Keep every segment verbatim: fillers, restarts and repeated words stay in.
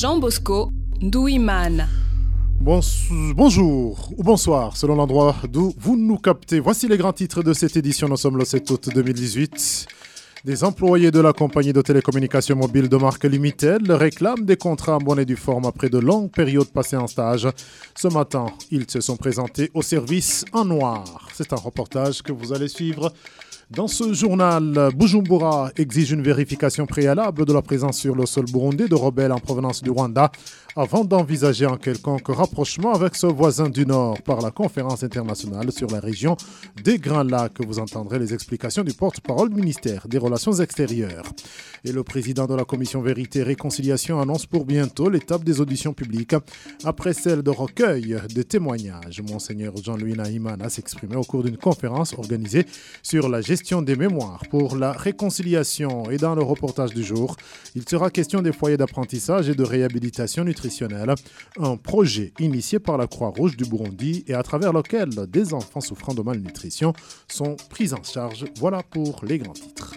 Jean Bosco Douimana. Bon, bonjour ou bonsoir, selon l'endroit d'où vous nous captez. Voici les grands titres de cette édition. Nous sommes le sept août deux mille dix-huit. Des employés de la compagnie de télécommunications mobiles de marque Limited réclament des contrats en bonne et due forme après de longues périodes passées en stage. Ce matin, ils se sont présentés au service en noir. C'est un reportage que vous allez suivre. Dans ce journal, Bujumbura exige une vérification préalable de la présence sur le sol burundais de rebelles en provenance du Rwanda avant d'envisager un quelconque rapprochement avec ce voisin du Nord par la conférence internationale sur la région des Grands Lacs. Vous entendrez les explications du porte-parole du ministère des Relations extérieures. Et le président de la commission Vérité et Réconciliation annonce pour bientôt l'étape des auditions publiques après celle de recueil de témoignages. Monseigneur Jean-Louis Nahimana s'exprimait au cours d'une conférence organisée sur la gestion des mémoires pour la réconciliation. Et dans le reportage du jour, il sera question des foyers d'apprentissage et de réhabilitation nutritionnelle, un projet initié par la Croix-Rouge du Burundi et à travers lequel des enfants souffrant de malnutrition sont pris en charge. Voilà pour les grands titres.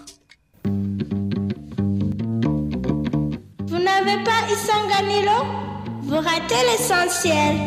Vous n'avez pas Isanganilo? Vous ratez l'essentiel.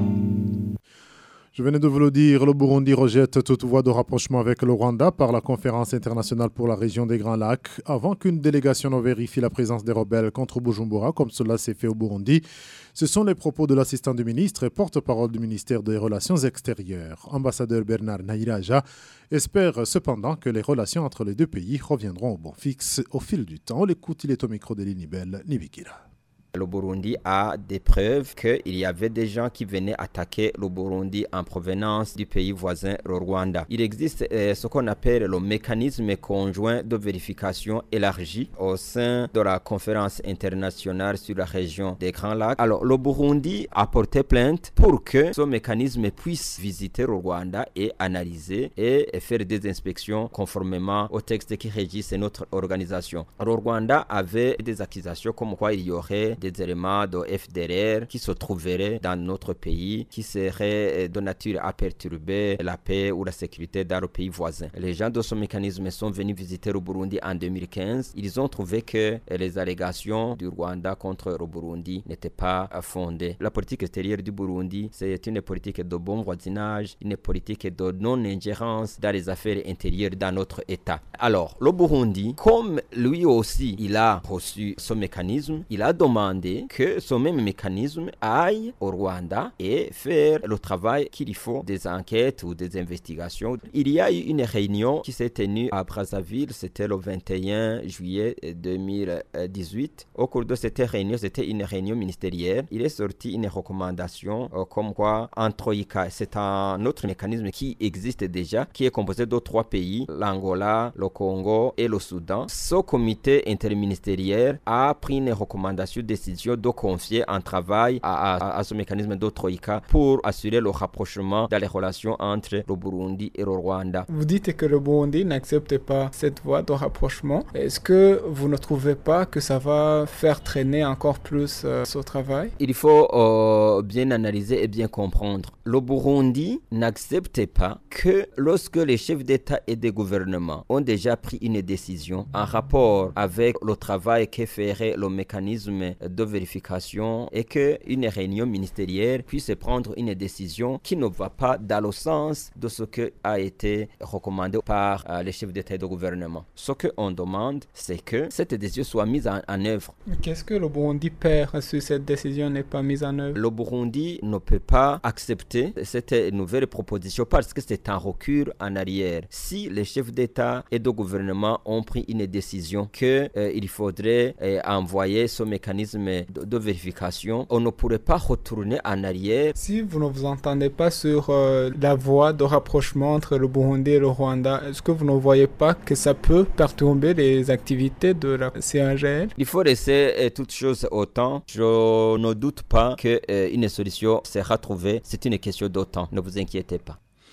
Je venais de vous le dire, le Burundi rejette toute voie de rapprochement avec le Rwanda par la conférence internationale pour la région des Grands Lacs avant qu'une délégation ne vérifie la présence des rebelles contre Bujumbura, comme cela s'est fait au Burundi. Ce sont les propos de l'assistant du ministre et porte-parole du ministère des Relations extérieures. Ambassadeur Bernard Nahiraja espère cependant que les relations entre les deux pays reviendront au bon fixe au fil du temps. On l'écoute, il est au micro de Linibel Nibikira. Le Burundi a des preuves qu'il y avait des gens qui venaient attaquer le Burundi en provenance du pays voisin, le Rwanda. Il existe euh, ce qu'on appelle le mécanisme conjoint de vérification élargi au sein de la conférence internationale sur la région des Grands Lacs. Alors, le Burundi a porté plainte pour que ce mécanisme puisse visiter le Rwanda et analyser et faire des inspections conformément aux textes qui régissent notre organisation. Le Rwanda avait des accusations comme quoi il y aurait des éléments de F D R R qui se trouveraient dans notre pays, qui seraient de nature à perturber la paix ou la sécurité dans le pays voisin. Les gens de ce mécanisme sont venus visiter le Burundi en deux mille quinze. Ils ont trouvé que les allégations du Rwanda contre le Burundi n'étaient pas fondées. La politique extérieure du Burundi, c'est une politique de bon voisinage, une politique de non-ingérence dans les affaires intérieures dans notre État. Alors, le Burundi, comme lui aussi, il a reçu ce mécanisme, il a demandé que ce même mécanisme aille au Rwanda et faire le travail qu'il faut, des enquêtes ou des investigations. Il y a eu une réunion qui s'est tenue à Brazzaville, c'était le vingt et un juillet deux mille dix-huit. Au cours de cette réunion, c'était une réunion ministérielle. Il est sorti une recommandation euh, comme quoi en Troïka, c'est un autre mécanisme qui existe déjà, qui est composé de trois pays, l'Angola, le Congo et le Soudan. Ce comité interministériel a pris une recommandation de décision de confier un travail à, à, à ce mécanisme de Troïka pour assurer le rapprochement dans les relations entre le Burundi et le Rwanda. Vous dites que le Burundi n'accepte pas cette voie de rapprochement. Est-ce que vous ne trouvez pas que ça va faire traîner encore plus euh, ce travail? Il faut euh, bien analyser et bien comprendre. Le Burundi n'accepte pas que lorsque les chefs d'État et de gouvernement ont déjà pris une décision en rapport avec le travail que ferait le mécanisme de vérification et qu'une réunion ministérielle puisse prendre une décision qui ne va pas dans le sens de ce qui a été recommandé par euh, les chefs d'État et de gouvernement. Ce qu'on demande, c'est que cette décision soit mise en, en œuvre. Qu'est-ce que le Burundi perd si cette décision n'est pas mise en œuvre? Le Burundi ne peut pas accepter cette nouvelle proposition parce que c'est un recul en arrière. Si les chefs d'État et de gouvernement ont pris une décision qu'il euh, faudrait euh, envoyer ce mécanisme de, de vérification, on ne pourrait pas retourner en arrière. Si vous ne vous entendez pas sur euh, la voie de rapprochement entre le Burundi et le Rwanda, est-ce que vous ne voyez pas que ça peut perturber les activités de la C A G L? Il faut laisser euh, toutes choses au temps. Je ne doute pas qu'une euh, solution sera trouvée. C'est une question de temps. Ne vous inquiétez pas.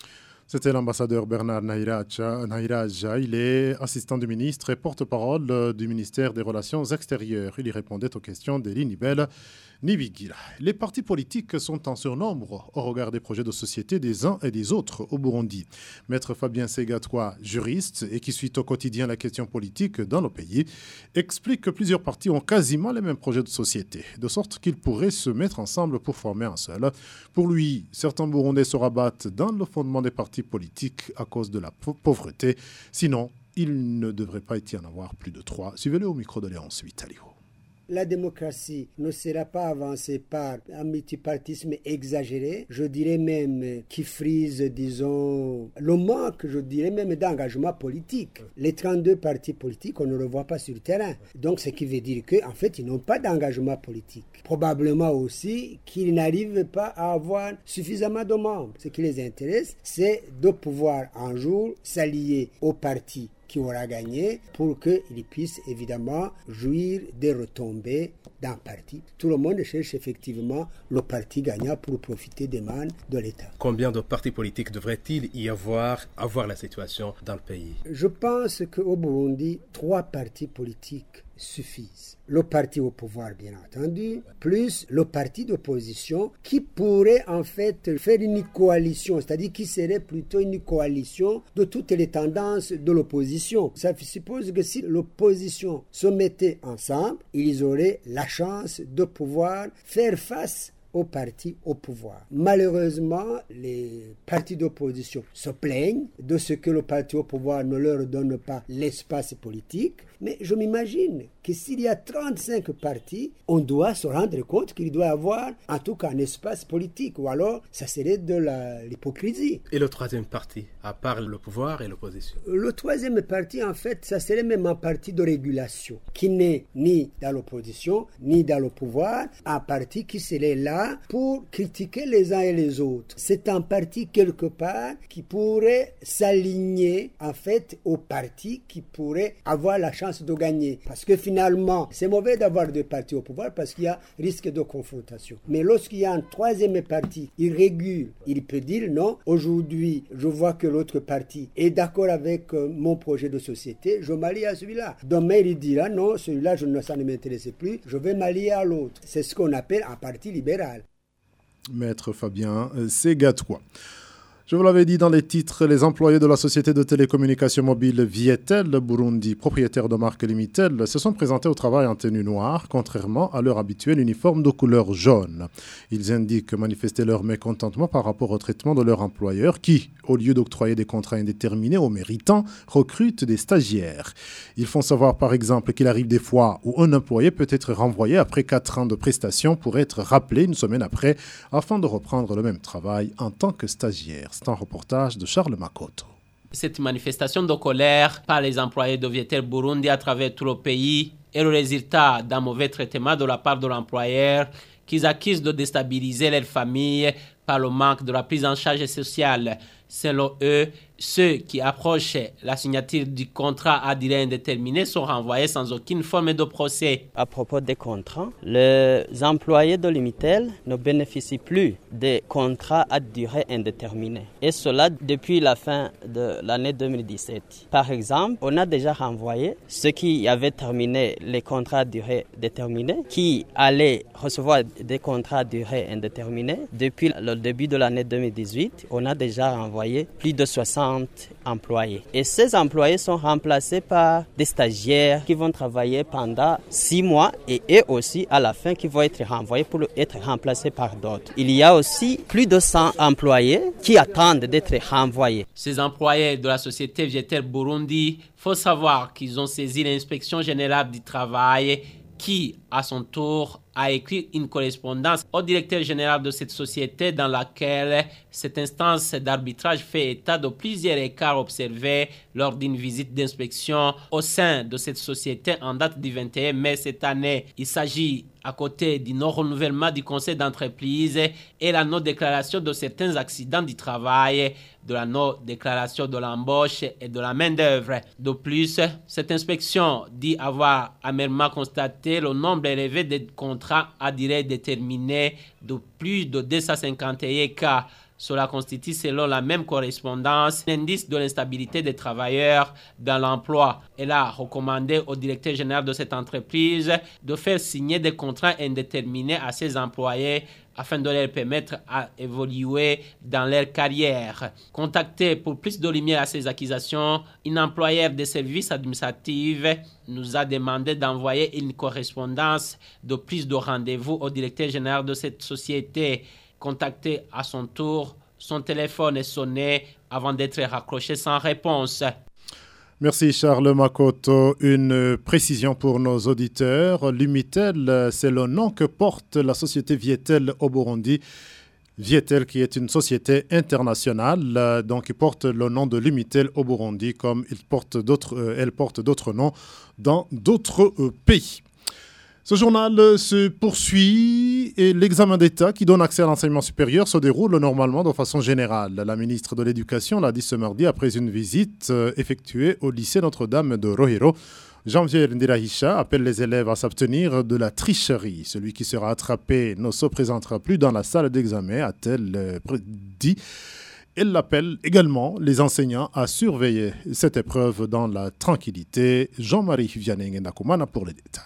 C'était l'ambassadeur Bernard Nahiraja. Il est assistant du ministre et porte-parole du ministère des Relations extérieures. Il y répondait aux questions d'Elie Nibel Nibigira. Les partis politiques sont en surnombre au regard des projets de société des uns et des autres au Burundi. Maître Fabien Segatwa, juriste et qui suit au quotidien la question politique dans le pays, explique que plusieurs partis ont quasiment les mêmes projets de société, de sorte qu'ils pourraient se mettre ensemble pour former un seul. Pour lui, certains Burundais se rabattent dans le fondement des partis politiques à cause de la pauvreté. Sinon, il ne devrait pas y en avoir plus de trois. Suivez-le au micro de Léonce Vitalio. La démocratie ne sera pas avancée par un multipartisme exagéré, je dirais même qui frise, disons, le manque, je dirais même d'engagement politique. Les trente-deux partis politiques, on ne le voit pas sur le terrain. Donc, ce qui veut dire qu'en fait, ils n'ont pas d'engagement politique. Probablement aussi qu'ils n'arrivent pas à avoir suffisamment de membres. Ce qui les intéresse, c'est de pouvoir un jour s'allier aux partis qui aura gagné pour qu'il puisse évidemment jouir des retombées d'un parti. Tout le monde cherche effectivement le parti gagnant pour profiter des mannes de l'État. Combien de partis politiques devrait-il y avoir à voir la situation dans le pays? Je pense qu'au Burundi, trois partis politiques suffisent. Le parti au pouvoir, bien entendu, plus le parti d'opposition qui pourrait en fait faire une coalition, c'est-à-dire qui serait plutôt une coalition de toutes les tendances de l'opposition. Ça suppose que si l'opposition se mettait ensemble, ils auraient la chance de pouvoir faire face aux partis au pouvoir. Malheureusement, les partis d'opposition se plaignent de ce que le parti au pouvoir ne leur donne pas l'espace politique. Mais je m'imagine que s'il y a trente-cinq partis, on doit se rendre compte qu'il doit y avoir en tout cas un espace politique, ou alors ça serait de la, l'hypocrisie. Et le troisième parti, à part le pouvoir et l'opposition? Le troisième parti, en fait, ça serait même un parti de régulation, qui n'est ni dans l'opposition, ni dans le pouvoir, un parti qui serait là pour critiquer les uns et les autres. C'est un parti quelque part qui pourrait s'aligner en fait au parti qui pourrait avoir la chance de gagner. Parce que finalement, c'est mauvais d'avoir deux partis au pouvoir parce qu'il y a risque de confrontation. Mais lorsqu'il y a un troisième parti, il régule. Il peut dire non, aujourd'hui, je vois que l'autre parti est d'accord avec euh, mon projet de société, je m'allie à celui-là. Demain, il dira non, celui-là, je ne, ça ne m'intéresse plus, je vais m'allier à l'autre. C'est ce qu'on appelle un parti libéral. Maître Fabien Segatwa. Je vous l'avais dit dans les titres, les employés de la société de télécommunications mobile Vietel Burundi, propriétaire de marque Limitel, se sont présentés au travail en tenue noire, contrairement à leur habituel uniforme de couleur jaune. Ils indiquent manifester leur mécontentement par rapport au traitement de leur employeur qui, au lieu d'octroyer des contrats indéterminés aux méritants, recrute des stagiaires. Ils font savoir par exemple qu'il arrive des fois où un employé peut être renvoyé après quatre ans de prestations pour être rappelé une semaine après afin de reprendre le même travail en tant que stagiaire. C'est un reportage de Charles Makoto. Cette manifestation de colère par les employés de Vietel Burundi à travers tout le pays est le résultat d'un mauvais traitement de la part de l'employeur qu'ils accusent de déstabiliser leur famille par le manque de la prise en charge sociale. Selon eux, ceux qui approchent la signature du contrat à durée indéterminée sont renvoyés sans aucune forme de procès. À propos des contrats, les employés de Limitel ne bénéficient plus des contrats à durée indéterminée. Et cela depuis la fin de l'année deux mille dix-sept. Par exemple, on a déjà renvoyé ceux qui avaient terminé les contrats à durée déterminée, qui allaient recevoir des contrats à durée indéterminée. Depuis le début de l'année deux mille dix-huit, on a déjà renvoyé plus de soixante employés. Et ces employés sont remplacés par des stagiaires qui vont travailler pendant six mois et eux aussi, à la fin, qui vont être renvoyés pour être remplacés par d'autres. Il y a aussi plus de cent employés qui attendent d'être renvoyés. Ces employés de la société Vietel Burundi, il faut savoir qu'ils ont saisi l'inspection générale du travail qui, à son tour, a écrit une correspondance au directeur général de cette société dans laquelle cette instance d'arbitrage fait état de plusieurs écarts observés lors d'une visite d'inspection au sein de cette société en date du vingt et un mai cette année. Il s'agit, à côté du non-renouvellement du conseil d'entreprise et la non-déclaration de certains accidents du travail, de la non-déclaration de l'embauche et de la main-d'œuvre. De plus, cette inspection dit avoir amèrement constaté le nombre élevé de contrats à durée déterminée de plus de deux cent cinquante et un cas. Cela constitue, selon la même correspondance, un indice de l'instabilité des travailleurs dans l'emploi. Elle a recommandé au directeur général de cette entreprise de faire signer des contrats indéterminés à ses employés afin de leur permettre à évoluer dans leur carrière. Contacté pour plus de lumière à ces accusations, une employeur des services administratifs nous a demandé d'envoyer une correspondance de prise de rendez-vous au directeur général de cette société. Contacté à son tour, son téléphone est sonné avant d'être raccroché sans réponse. Merci Charles Makoto. Une précision pour nos auditeurs. Lumitel, c'est le nom que porte la société Vietel au Burundi. Vietel qui est une société internationale, donc qui porte le nom de Lumitel au Burundi comme il porte d'autres, euh, elle porte d'autres noms dans d'autres euh, pays. Ce journal se poursuit et l'examen d'État qui donne accès à l'enseignement supérieur se déroule normalement de façon générale. La ministre de l'Éducation l'a dit ce mardi après une visite effectuée au lycée Notre-Dame de Rohiro. Jean-Pierre Ndirahisha appelle les élèves à s'abstenir de la tricherie. Celui qui sera attrapé ne se présentera plus dans la salle d'examen, a-t-elle dit. Elle appelle également les enseignants à surveiller cette épreuve dans la tranquillité. Jean-Marie Vianney Ndakumana pour les détails.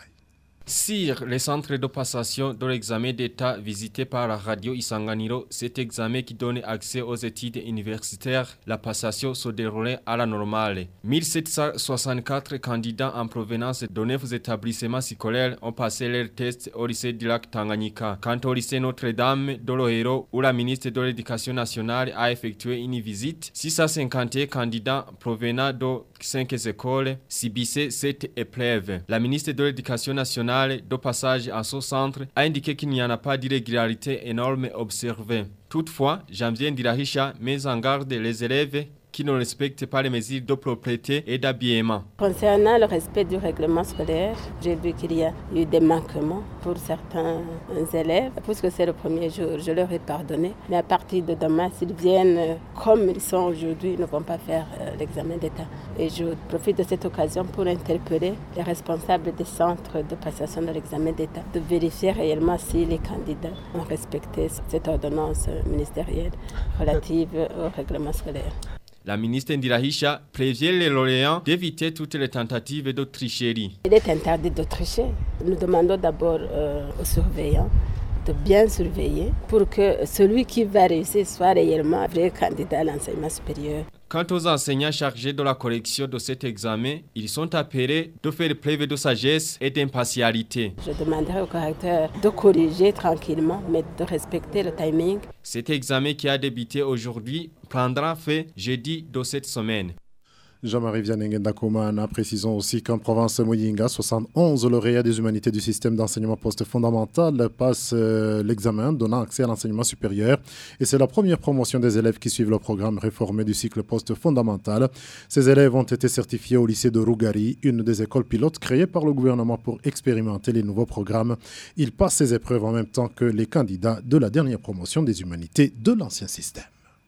Sur les centres de passation de l'examen d'État visité par la radio Isanganiro, cet examen qui donne accès aux études universitaires, la passation se déroulait à la normale. mille sept cent soixante-quatre candidats en provenance de neuf établissements scolaires ont passé leurs tests au lycée du lac Tanganyika. Quant au lycée Notre-Dame de Rohiro, où la ministre de l'Éducation nationale a effectué une visite, six cent cinquante candidats provenant de cinq écoles subissaient cette épreuve. La ministre de l'Éducation nationale, de passage à ce centre, a indiqué qu'il n'y en a pas d'irrégularité énorme observée. Toutefois, Jean-Pierre Ndirahisha met en garde les élèves qui ne respectent pas les mesures de propreté et d'habillement. Concernant le respect du règlement scolaire, j'ai vu qu'il y a eu des manquements pour certains élèves. Puisque c'est le premier jour, je leur ai pardonné. Mais à partir de demain, s'ils viennent comme ils sont aujourd'hui, ils ne vont pas faire l'examen d'État. Et je profite de cette occasion pour interpeller les responsables des centres de passation de l'examen d'État, de vérifier réellement si les candidats ont respecté cette ordonnance ministérielle relative au règlement scolaire. La ministre Ndirahisha prévient les lauréats d'éviter toutes les tentatives de tricherie. Il est interdit de tricher. Nous demandons d'abord euh, aux surveillants de bien surveiller pour que celui qui va réussir soit réellement un vrai candidat à l'enseignement supérieur. Quant aux enseignants chargés de la correction de cet examen, ils sont appelés de faire preuve de sagesse et d'impartialité. Je demanderai au correcteur de corriger tranquillement, mais de respecter le timing. Cet examen qui a débuté aujourd'hui prendra fin jeudi de cette semaine. Jean-Marie Vianney Ndakumana, précisons aussi qu'en province Muyinga, soixante-onze lauréats des humanités du système d'enseignement post-fondamental passent euh, l'examen donnant accès à l'enseignement supérieur. Et c'est la première promotion des élèves qui suivent le programme réformé du cycle post-fondamental. Ces élèves ont été certifiés au lycée de Rugari, une des écoles pilotes créées par le gouvernement pour expérimenter les nouveaux programmes. Ils passent ces épreuves en même temps que les candidats de la dernière promotion des humanités de l'ancien système.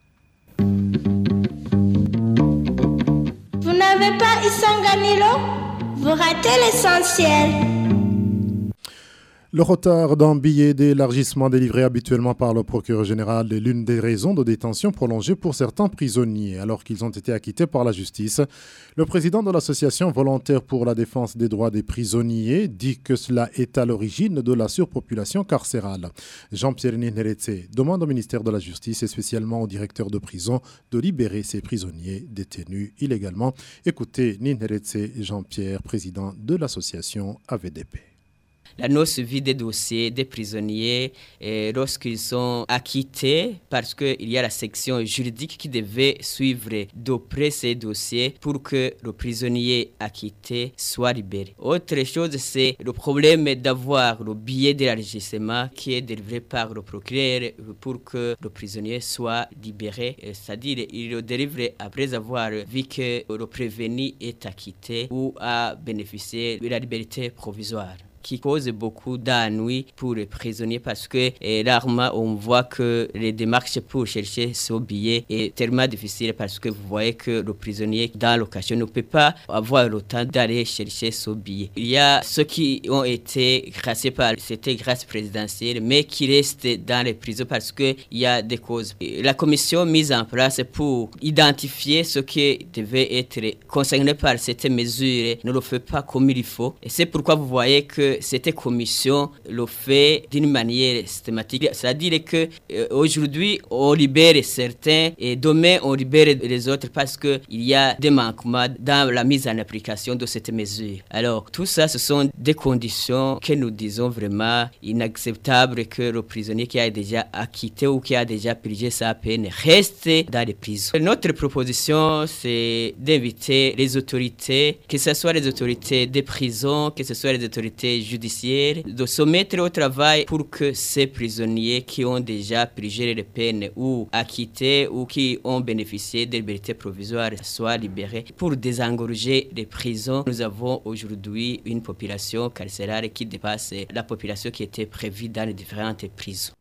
Vous n'avez pas Isanganilo? Vous ratez l'essentiel. Le retard d'un billet d'élargissement délivré habituellement par le procureur général est l'une des raisons de détention prolongée pour certains prisonniers, alors qu'ils ont été acquittés par la justice. Le président de l'association volontaire pour la défense des droits des prisonniers dit que cela est à l'origine de la surpopulation carcérale. Jean-Pierre Ninheretse demande au ministère de la Justice et spécialement au directeur de prison de libérer ces prisonniers détenus illégalement. Écoutez Ninheretse Jean-Pierre, président de l'association A V D P. La non-suivi des dossiers des prisonniers et lorsqu'ils sont acquittés, parce qu'il y a la section juridique qui devait suivre de près ces dossiers pour que le prisonnier acquitté soit libéré. Autre chose, c'est le problème d'avoir le billet d'élargissement qui est délivré par le procureur pour que le prisonnier soit libéré. C'est-à-dire il le délivre après avoir vu que le prévenu est acquitté ou a bénéficié de la liberté provisoire. qui cause beaucoup d'ennuis pour les prisonniers parce que eh, rarement on voit que les démarches pour chercher ce billet est tellement difficile parce que vous voyez que le prisonnier dans l'occasion ne peut pas avoir le temps d'aller chercher ce billet. Il y a ceux qui ont été graciés par cette grâce présidentielle mais qui restent dans les prisons parce qu'il y a des causes. La commission mise en place pour identifier ce qui devait être concerné par cette mesure ne le fait pas comme il faut. Et c'est pourquoi vous voyez que cette commission le fait d'une manière systématique. C'est-à-dire que euh, aujourd'hui, on libère certains et demain, on libère les autres parce qu'il y a des manquements dans la mise en application de cette mesure. Alors, tout ça, ce sont des conditions que nous disons vraiment inacceptables que le prisonnier qui a déjà acquitté ou qui a déjà purgé sa peine reste dans les prisons. Notre proposition, c'est d'inviter les autorités, que ce soit les autorités des prisons, que ce soit les autorités judiciaires, de se mettre au travail pour que ces prisonniers qui ont déjà purgé les peines ou acquittés ou qui ont bénéficié de liberté provisoire soient libérés. Pour désengorger les prisons, nous avons aujourd'hui une population carcérale qui dépasse la population qui était prévue dans les différentes prisons.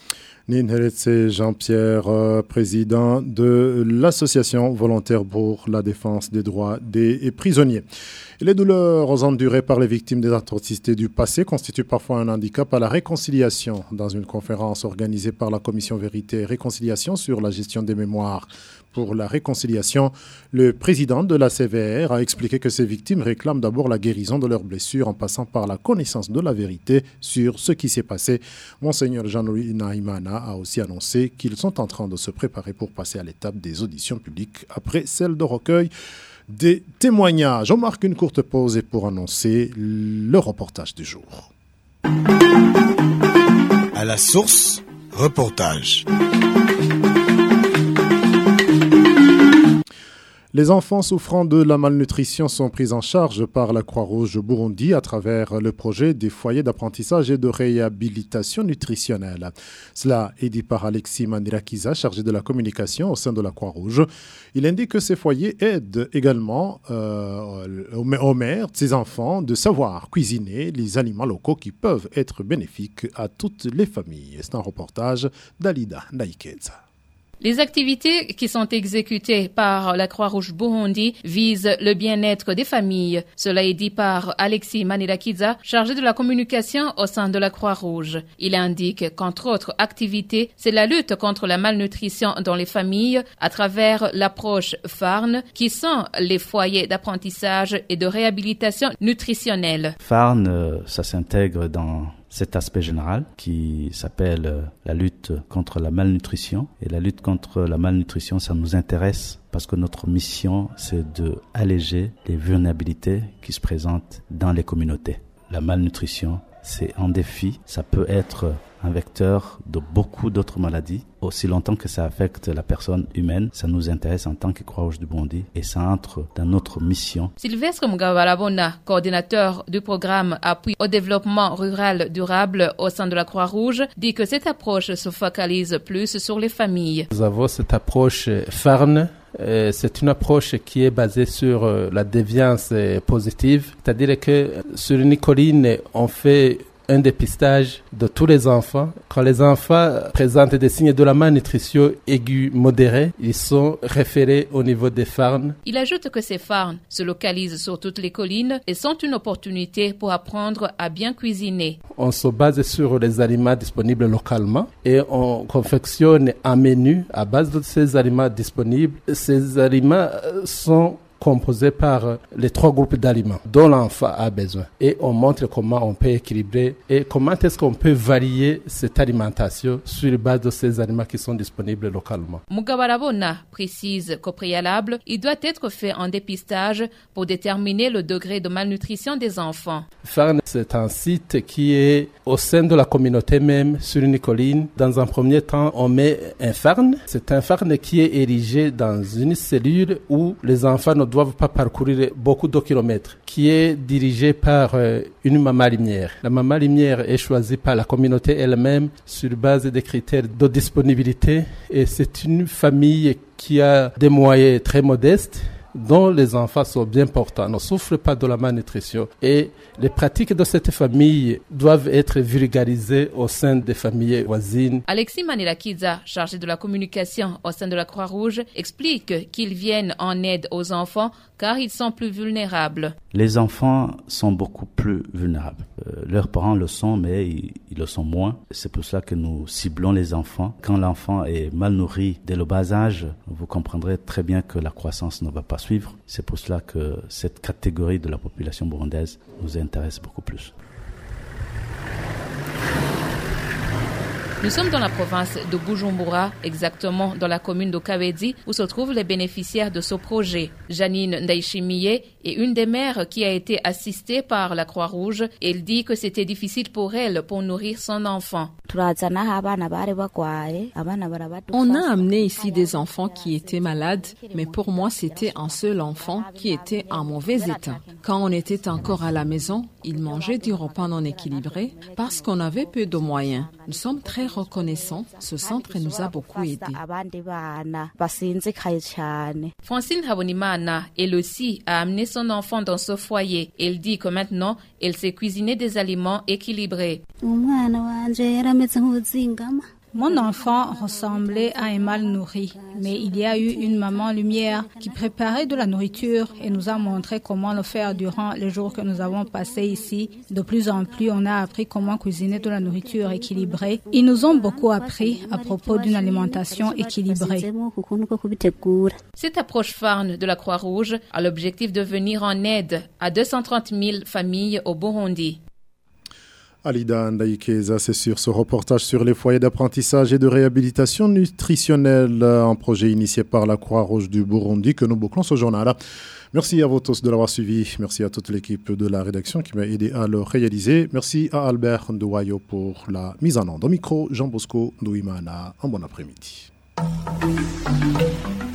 Ninheretse Jean-Pierre, euh, président de l'association volontaire pour la défense des droits des prisonniers. Et les douleurs endurées par les victimes des atrocités du passé constituent parfois un handicap à la réconciliation. Dans une conférence organisée par la Commission Vérité et Réconciliation sur la gestion des mémoires pour la réconciliation, le président de la C V R a expliqué que ces victimes réclament d'abord la guérison de leurs blessures en passant par la connaissance de la vérité sur ce qui s'est passé. Monseigneur Jean-Louis Nahimana a aussi annoncé qu'ils sont en train de se préparer pour passer à l'étape des auditions publiques après celle de recueil des témoignages. On marque une courte pause et pour annoncer le reportage du jour. À la source, reportage. Les enfants souffrant de la malnutrition sont pris en charge par la Croix-Rouge Burundi à travers le projet des foyers d'apprentissage et de réhabilitation nutritionnelle. Cela est dit par Alexis Manirakiza, chargé de la communication au sein de la Croix-Rouge. Il indique que ces foyers aident également euh, aux mères de ces enfants de savoir cuisiner les aliments locaux qui peuvent être bénéfiques à toutes les familles. C'est un reportage d'Alida Naikeza. Les activités qui sont exécutées par la Croix-Rouge Burundi visent le bien-être des familles. Cela est dit par Alexis Manirakiza, chargé de la communication au sein de la Croix-Rouge. Il indique qu'entre autres activités, c'est la lutte contre la malnutrition dans les familles à travers l'approche F A R N, qui sont les foyers d'apprentissage et de réhabilitation nutritionnelle. F A R N, ça s'intègre dans cet aspect général qui s'appelle la lutte contre la malnutrition. Et la lutte contre la malnutrition, ça nous intéresse parce que notre mission, c'est de alléger les vulnérabilités qui se présentent dans les communautés. La malnutrition, c'est un défi. Ça peut être un vecteur de beaucoup d'autres maladies. Aussi longtemps que ça affecte la personne humaine, ça nous intéresse en tant que Croix-Rouge du Burundi et ça entre dans notre mission. Sylvestre Mugabarabona, coordinateur du programme Appui au développement rural durable au sein de la Croix-Rouge, dit que cette approche se focalise plus sur les familles. Nous avons cette approche F A R N. C'est une approche qui est basée sur la déviance positive, c'est-à-dire que sur une colline, on fait un dépistage de tous les enfants. Quand les enfants présentent des signes de la malnutrition aiguë modérée, ils sont référés au niveau des F A R N. Il ajoute que ces F A R N se localisent sur toutes les collines et sont une opportunité pour apprendre à bien cuisiner. On se base sur les aliments disponibles localement et on confectionne un menu à base de ces aliments disponibles. Ces aliments sont composé par les trois groupes d'aliments dont l'enfant a besoin. Et on montre comment on peut équilibrer et comment est-ce qu'on peut varier cette alimentation sur la base de ces aliments qui sont disponibles localement. Mugabarabona précise qu'au préalable, il doit être fait un dépistage pour déterminer le degré de malnutrition des enfants. F A R N, c'est un site qui est au sein de la communauté même, sur une colline. Dans un premier temps, on met un F A R N. C'est un F A R N qui est érigé dans une cellule où les enfants ne doivent pas parcourir beaucoup de kilomètres, qui est dirigé par euh, une maman lumière. La maman lumière est choisie par la communauté elle-même sur base des critères de disponibilité et c'est une famille qui a des moyens très modestes. dont les enfants sont bien portants, ne souffrent pas de la malnutrition. Et les pratiques de cette famille doivent être vulgarisées au sein des familles voisines. Alexis Manirakiza, chargé de la communication au sein de la Croix-Rouge, explique qu'ils viennent en aide aux enfants car ils sont plus vulnérables. Les enfants sont beaucoup plus vulnérables. Euh, leurs parents le sont, mais ils, ils le sont moins. C'est pour cela que nous ciblons les enfants. Quand l'enfant est mal nourri dès le bas âge, vous comprendrez très bien que la croissance ne va pas suivre. C'est pour cela que cette catégorie de la population burundaise nous intéresse beaucoup plus. Nous sommes dans la province de Bujumbura, exactement dans la commune de Kabedi, où se trouvent les bénéficiaires de ce projet. Janine Ndaishimiye est une des mères qui a été assistée par la Croix-Rouge. Elle dit que c'était difficile pour elle pour nourrir son enfant. On a amené ici des enfants qui étaient malades, mais pour moi c'était un seul enfant qui était en mauvais état. Quand on était encore à la maison, il mangeait du repas non équilibré parce qu'on avait peu de moyens. Nous sommes très reconnaissants. Ce centre nous a beaucoup aidés. Francine Habonimana, elle aussi, a amené son enfant dans ce foyer. Elle dit que maintenant, elle sait cuisiner des aliments équilibrés. Mon enfant ressemblait à un mal nourri, mais il y a eu une maman lumière qui préparait de la nourriture et nous a montré comment le faire durant les jours que nous avons passés ici. De plus en plus, on a appris comment cuisiner de la nourriture équilibrée. Ils nous ont beaucoup appris à propos d'une alimentation équilibrée. Cette approche phare de la Croix-Rouge a l'objectif de venir en aide à deux cent trente mille familles au Burundi. Alida Ndaïkeza, c'est sur ce reportage sur les foyers d'apprentissage et de réhabilitation nutritionnelle, un projet initié par la Croix-Rouge du Burundi que nous bouclons ce journal. Merci à vous tous de l'avoir suivi. Merci à toute l'équipe de la rédaction qui m'a aidé à le réaliser. Merci à Albert Ndouayo pour la mise en onde. Au micro, Jean Bosco Ndouimana. Un bon après-midi.